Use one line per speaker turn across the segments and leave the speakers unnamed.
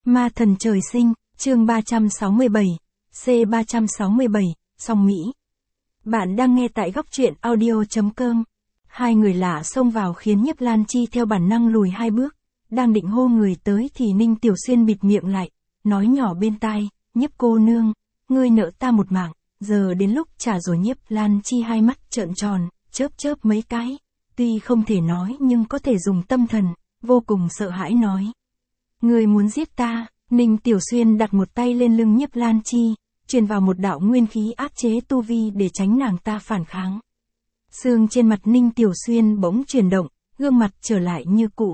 Ma thần trời sinh, chương 367, C367, song Mỹ. Bạn đang nghe tại góc truyện audio.com. Hai người lạ xông vào khiến Nhiếp Lan Chi theo bản năng lùi hai bước. Đang định hô người tới thì Ninh Tiểu Xuyên bịt miệng lại, nói nhỏ bên tai, Nhiếp cô nương, ngươi nợ ta một mạng, giờ đến lúc trả rồi. Nhiếp Lan Chi hai mắt trợn tròn, chớp chớp mấy cái. Tuy không thể nói nhưng có thể dùng tâm thần, vô cùng sợ hãi nói. Ngươi muốn giết ta? Ninh Tiểu Xuyên đặt một tay lên lưng Nhiếp Lan Chi, truyền vào một đạo nguyên khí áp chế tu vi để tránh nàng ta phản kháng. Xương trên mặt Ninh Tiểu Xuyên bỗng chuyển động, gương mặt trở lại như cũ.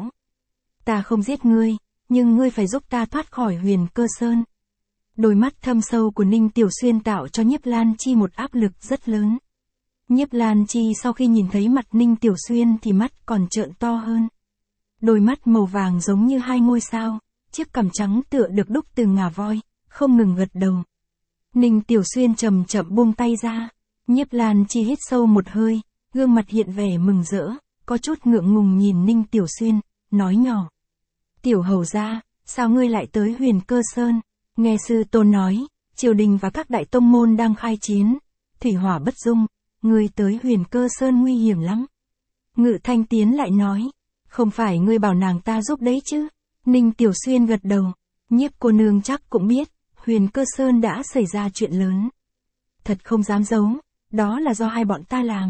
Ta không giết ngươi, nhưng ngươi phải giúp ta thoát khỏi Huyền Cơ Sơn. Đôi mắt thâm sâu của Ninh Tiểu Xuyên tạo cho Nhiếp Lan Chi một áp lực rất lớn. Nhiếp Lan Chi sau khi nhìn thấy mặt Ninh Tiểu Xuyên thì mắt còn trợn to hơn. Đôi mắt màu vàng giống như hai ngôi sao, chiếc cằm trắng tựa được đúc từ ngà voi, không ngừng gật đầu. Ninh Tiểu Xuyên chậm chậm buông tay ra. Nhiếp Lan Chi hít sâu một hơi, gương mặt hiện vẻ mừng rỡ, có chút ngượng ngùng nhìn Ninh Tiểu Xuyên, nói nhỏ. Tiểu hầu gia, sao ngươi lại tới Huyền Cơ Sơn? Nghe sư tôn nói, triều đình và các đại tông môn đang khai chiến, thủy hỏa bất dung, ngươi tới Huyền Cơ Sơn nguy hiểm lắm. Ngự Thanh tiến lại nói, không phải ngươi bảo nàng ta giúp đấy chứ? Ninh Tiểu Xuyên gật đầu, Nhiếp cô nương chắc cũng biết, Huyền Cơ Sơn đã xảy ra chuyện lớn. Thật không dám giấu, đó là do hai bọn ta làm.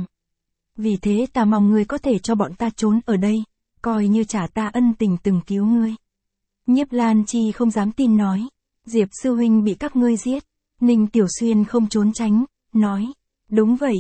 Vì thế ta mong ngươi có thể cho bọn ta trốn ở đây, coi như trả ta ân tình từng cứu ngươi. Nhiếp Lan Chi không dám tin nói, Diệp sư huynh bị các ngươi giết. Ninh Tiểu Xuyên không trốn tránh, nói, đúng vậy,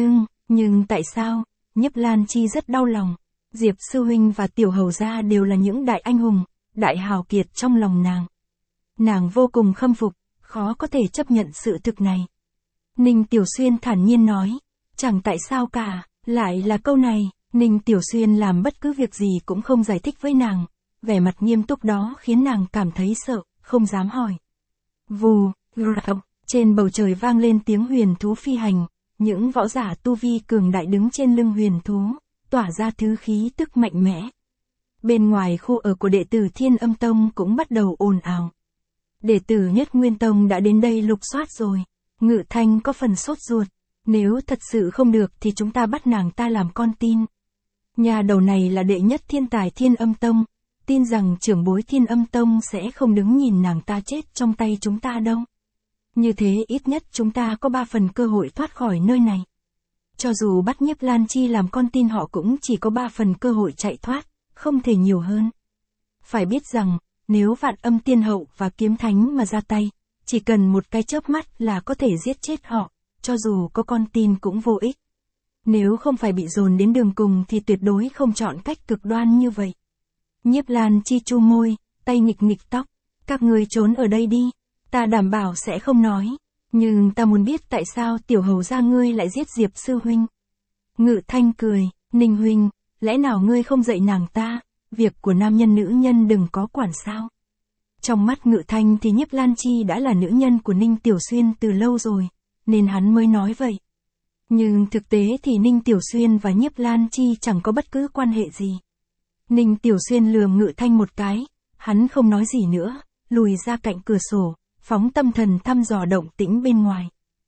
nhưng tại sao? Nhiếp Lan Chi rất đau lòng. Diệp sư huynh và Tiểu hầu gia đều là những đại anh hùng, đại hào kiệt trong lòng nàng. Nàng vô cùng khâm phục, khó có thể chấp nhận sự thực này. Ninh Tiểu Xuyên thản nhiên nói, chẳng tại sao cả, lại là câu này. Ninh Tiểu Xuyên làm bất cứ việc gì cũng không giải thích với nàng, vẻ mặt nghiêm túc đó khiến nàng cảm thấy sợ, không dám hỏi. Vù, trên bầu trời vang lên tiếng huyền thú phi hành, những võ giả tu vi cường đại đứng trên lưng huyền thú, tỏa ra thứ khí tức mạnh mẽ. Bên ngoài khu ở của đệ tử Thiên Âm Tông cũng bắt đầu ồn ào. Đệ tử Nhất Nguyên Tông đã đến đây lục soát rồi. Ngự Thanh có phần sốt ruột. Nếu thật sự không được thì chúng ta bắt nàng ta làm con tin. Nhà đầu này là đệ nhất thiên tài Thiên Âm Tông. Tin rằng trưởng bối Thiên Âm Tông sẽ không đứng nhìn nàng ta chết trong tay chúng ta đâu. Như thế ít nhất chúng ta có 3 phần cơ hội thoát khỏi nơi này. Cho dù bắt Nhiếp Lan Chi làm con tin họ cũng chỉ có 3 phần cơ hội chạy thoát, không thể nhiều hơn. Phải biết rằng, nếu Vạn Âm Tiên Hậu và Kiếm Thánh mà ra tay, chỉ cần một cái chớp mắt là có thể giết chết họ, cho dù có con tin cũng vô ích. Nếu không phải bị dồn đến đường cùng thì tuyệt đối không chọn cách cực đoan như vậy. Nhiếp Lan Chi chu môi, tay nghịch nghịch tóc, các ngươi trốn ở đây đi, ta đảm bảo sẽ không nói, nhưng ta muốn biết tại sao Tiểu hầu gia ngươi lại giết Diệp sư huynh. Ngự Thanh cười, Ninh huynh, lẽ nào ngươi không dạy nàng ta, việc của nam nhân nữ nhân đừng có quản sao? Trong mắt Ngự Thanh thì Nhiếp Lan Chi đã là nữ nhân của Ninh Tiểu Xuyên từ lâu rồi, nên hắn mới nói vậy. Nhưng thực tế thì Ninh Tiểu Xuyên và Nhiếp Lan Chi chẳng có bất cứ quan hệ gì. Ninh Tiểu Xuyên lườm Ngự Thanh một cái, hắn không nói gì nữa, lùi ra cạnh cửa sổ, phóng tâm thần thăm dò động tĩnh bên ngoài.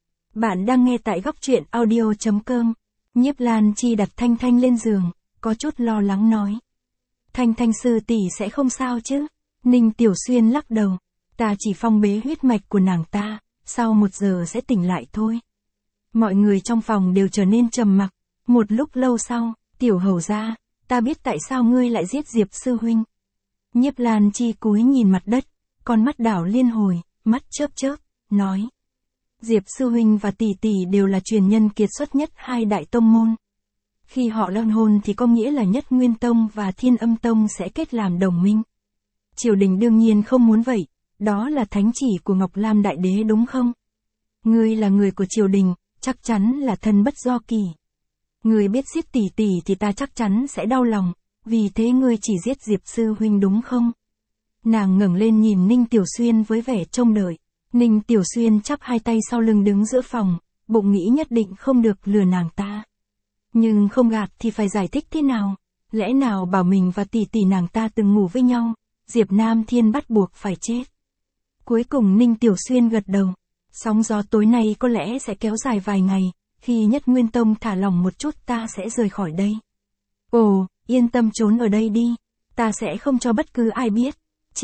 Bạn đang nghe tại góc truyện audio.com. Nhiếp Lan Chi đặt Thanh Thanh lên giường, có chút lo lắng nói. Thanh Thanh sư tỷ sẽ không sao chứ? Ninh Tiểu Xuyên lắc đầu, ta chỉ phong bế huyết mạch của nàng ta, sau 1 giờ sẽ tỉnh lại thôi. Mọi người trong phòng đều trở nên trầm mặc. Một lúc lâu sau, Tiểu hầu gia, ta biết tại sao ngươi lại giết Diệp sư huynh. Nhiếp Lan Chi cúi nhìn mặt đất, con mắt đảo liên hồi, mắt chớp chớp, nói. Diệp sư huynh và tỷ tỷ đều là truyền nhân kiệt xuất nhất 2 đại tông môn. Khi họ liên hôn thì có nghĩa là Nhất Nguyên Tông và Thiên Âm Tông sẽ kết làm đồng minh. Triều đình đương nhiên không muốn vậy, đó là thánh chỉ của Ngọc Lam Đại Đế đúng không? Ngươi là người của triều đình, chắc chắn là thân bất do kỳ. Ngươi biết giết tỷ tỷ thì ta chắc chắn sẽ đau lòng, vì thế ngươi chỉ giết Diệp sư huynh đúng không? Nàng ngẩng lên nhìn Ninh Tiểu Xuyên với vẻ trông đợi. Ninh Tiểu Xuyên chắp 2 tay sau lưng đứng giữa phòng, bụng nghĩ nhất định không được lừa nàng ta. Nhưng không gạt thì phải giải thích thế nào? Lẽ nào bảo mình và tỷ tỷ nàng ta từng ngủ với nhau, Diệp Nam Thiên bắt buộc phải chết. Cuối cùng Ninh Tiểu Xuyên gật đầu. Sóng gió tối nay có lẽ sẽ kéo dài vài ngày, khi Nhất Nguyên Tông thả lỏng một chút ta sẽ rời khỏi đây. Ồ, yên tâm trốn ở đây đi, ta sẽ không cho bất cứ ai biết.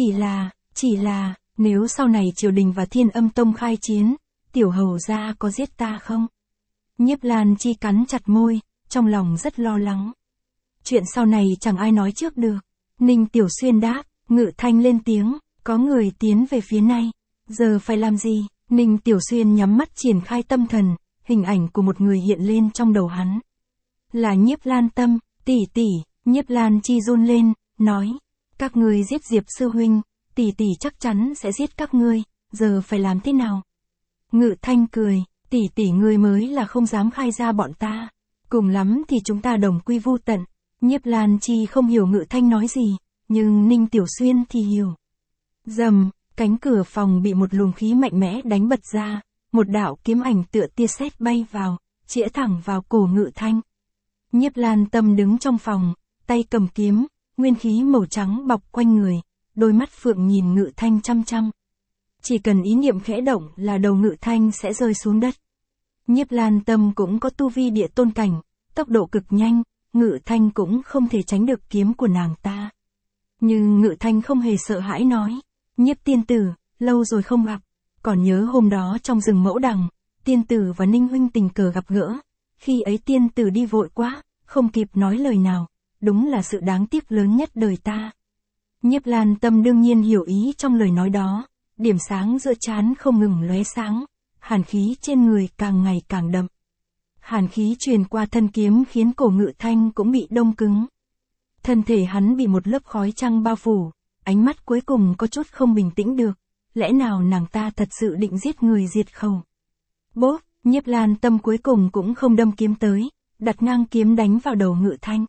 Chỉ là, nếu sau này triều đình và Thiên Âm Tông khai chiến, tiểu hầu gia có giết ta không? Nhiếp Lan Chi cắn chặt môi, trong lòng rất lo lắng. Chuyện sau này chẳng ai nói trước được. Ninh Tiểu Xuyên đáp, Ngự Thanh lên tiếng, có người tiến về phía này. Giờ phải làm gì? Ninh Tiểu Xuyên nhắm mắt triển khai tâm thần, hình ảnh của một người hiện lên trong đầu hắn. Là Nhiếp Lan Tâm, tỷ tỷ. Nhiếp Lan Chi run lên, nói, các ngươi giết Diệp sư huynh, tỷ tỷ chắc chắn sẽ giết các ngươi, giờ phải làm thế nào? Ngự Thanh cười, tỷ tỷ ngươi mới là không dám khai ra bọn ta, cùng lắm thì chúng ta đồng quy vu tận. Nhiếp Lan Chi không hiểu Ngự Thanh nói gì, nhưng Ninh Tiểu Xuyên thì hiểu. Rầm, cánh cửa phòng bị một luồng khí mạnh mẽ đánh bật ra, một đạo kiếm ảnh tựa tia sét bay vào, chĩa thẳng vào cổ Ngự Thanh. Nhiếp Lan Tâm đứng trong phòng, tay cầm kiếm, nguyên khí màu trắng bọc quanh người, đôi mắt phượng nhìn Ngự Thanh chăm chăm. Chỉ cần ý niệm khẽ động là đầu Ngự Thanh sẽ rơi xuống đất. Nhiếp Lan Tâm cũng có tu vi địa tôn cảnh, tốc độ cực nhanh, Ngự Thanh cũng không thể tránh được kiếm của nàng ta. Nhưng Ngự Thanh không hề sợ hãi nói, Nhiếp tiên tử, lâu rồi không gặp, còn nhớ hôm đó trong rừng Mẫu Đằng, tiên tử và Ninh huynh tình cờ gặp gỡ, khi ấy tiên tử đi vội quá, không kịp nói lời nào, đúng là sự đáng tiếc lớn nhất đời ta. Nhiếp Lan Tâm đương nhiên hiểu ý trong lời nói đó, điểm sáng giữa trán không ngừng lóe sáng, hàn khí trên người càng ngày càng đậm. Hàn khí truyền qua thân kiếm khiến cổ Ngự Thanh cũng bị đông cứng. Thân thể hắn bị một lớp khói trắng bao phủ, ánh mắt cuối cùng có chút không bình tĩnh được, lẽ nào nàng ta thật sự định giết người diệt khẩu? Bốp, Nhiếp Lan Tâm cuối cùng cũng không đâm kiếm tới, đặt ngang kiếm đánh vào đầu Ngự Thanh.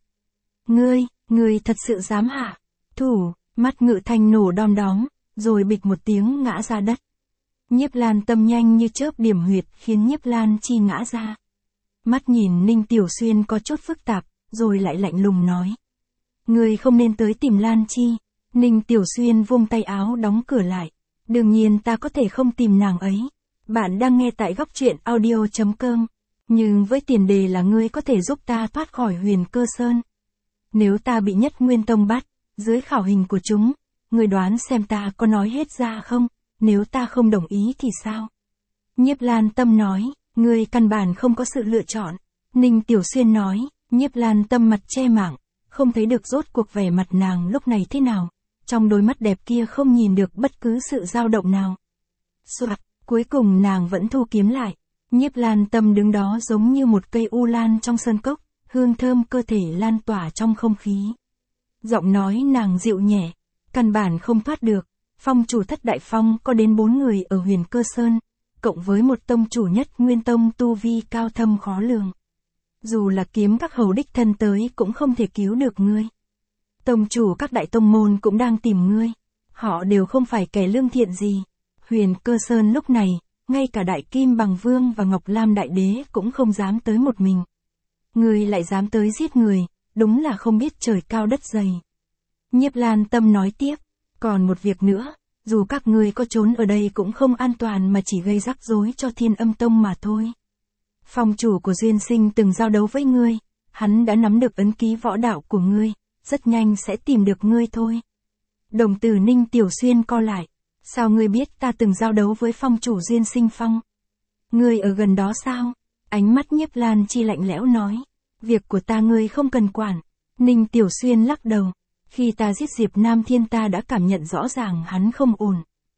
Ngươi thật sự dám hạ thủ? Mắt Ngự Thanh nổ đom đóm, rồi bịch một tiếng ngã ra đất. Nhiếp Lan Tâm nhanh như chớp điểm huyệt khiến Nhiếp Lan Chi ngã ra. Mắt nhìn Ninh Tiểu Xuyên có chút phức tạp, rồi lại lạnh lùng nói. Ngươi không nên tới tìm Lan Chi. Ninh Tiểu Xuyên vung tay áo đóng cửa lại. Đương nhiên ta có thể không tìm nàng ấy. Bạn đang nghe tại góc truyện audio.com. Nhưng với tiền đề là ngươi có thể giúp ta thoát khỏi Huyền Cơ Sơn. Nếu ta bị Nhất Nguyên Tông bắt, dưới khảo hình của chúng, ngươi đoán xem ta có nói hết ra không? Nếu ta không đồng ý thì sao? Nhiếp Lan Tâm nói, ngươi căn bản không có sự lựa chọn. Ninh Tiểu Xuyên nói, Nhiếp Lan Tâm mặt che mảng, không thấy được rốt cuộc vẻ mặt nàng lúc này thế nào. Trong đôi mắt đẹp kia không nhìn được bất cứ sự dao động nào. Soạt, cuối cùng nàng vẫn thu kiếm lại. Nhiếp Lan Tâm đứng đó giống như một cây u lan trong sơn cốc, hương thơm cơ thể lan tỏa trong không khí. Giọng nói nàng dịu nhẹ, căn bản không thoát được. Phong chủ Thất Đại Phong có đến 4 người ở Huyền Cơ Sơn, cộng với một tông chủ Nhất Nguyên Tông tu vi cao thâm khó lường. Dù là kiếm các hầu đích thân tới cũng không thể cứu được ngươi. Tông chủ các đại tông môn cũng đang tìm ngươi. Họ đều không phải kẻ lương thiện gì. Huyền Cơ Sơn lúc này, ngay cả Đại Kim Bằng Vương và Ngọc Lam Đại Đế cũng không dám tới một mình. Ngươi lại dám tới giết người, đúng là không biết trời cao đất dày. Nhiếp Lan Tâm nói tiếp, còn một việc nữa, dù các ngươi có trốn ở đây cũng không an toàn mà chỉ gây rắc rối cho Thiên Âm Tông mà thôi. Phong chủ của Duyên Sinh từng giao đấu với ngươi, hắn đã nắm được ấn ký võ đạo của ngươi, rất nhanh sẽ tìm được ngươi thôi. Đồng tử Ninh Tiểu Xuyên co lại, sao ngươi biết ta từng giao đấu với phong chủ Duyên Sinh Phong? Ngươi ở gần đó sao? Ánh mắt Nhiếp Lan Chi lạnh lẽo nói, việc của ta ngươi không cần quản. Ninh Tiểu Xuyên lắc đầu, khi ta giết Diệp Nam Thiên ta đã cảm nhận rõ ràng hắn không ổn.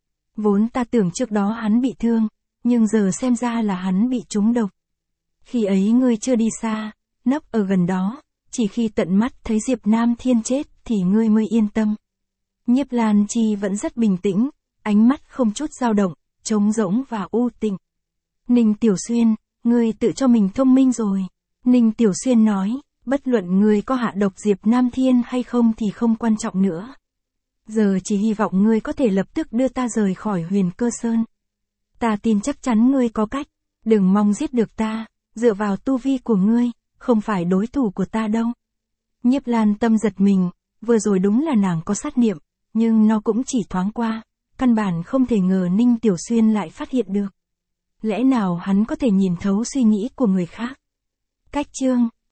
Vốn ta tưởng trước đó hắn bị thương, nhưng giờ xem ra là hắn bị trúng độc. Khi ấy ngươi chưa đi xa, nấp ở gần đó, chỉ khi tận mắt thấy Diệp Nam Thiên chết thì ngươi mới yên tâm. Nhiếp Lan Chi vẫn rất bình tĩnh, ánh mắt không chút dao động, trống rỗng và u tịnh. Ninh Tiểu Xuyên, ngươi tự cho mình thông minh rồi. Ninh Tiểu Xuyên nói, bất luận ngươi có hạ độc Diệp Nam Thiên hay không thì không quan trọng nữa. Giờ chỉ hy vọng ngươi có thể lập tức đưa ta rời khỏi Huyền Cơ Sơn. Ta tin chắc chắn ngươi có cách, đừng mong giết được ta, dựa vào tu vi của ngươi, không phải đối thủ của ta đâu. Nhiếp Lan Tâm giật mình, vừa rồi đúng là nàng có sát niệm, Nhưng nó cũng chỉ thoáng qua, căn bản không thể ngờ Ninh Tiểu Xuyên lại phát hiện được. Lẽ nào hắn có thể nhìn thấu suy nghĩ của người khác? Cách chương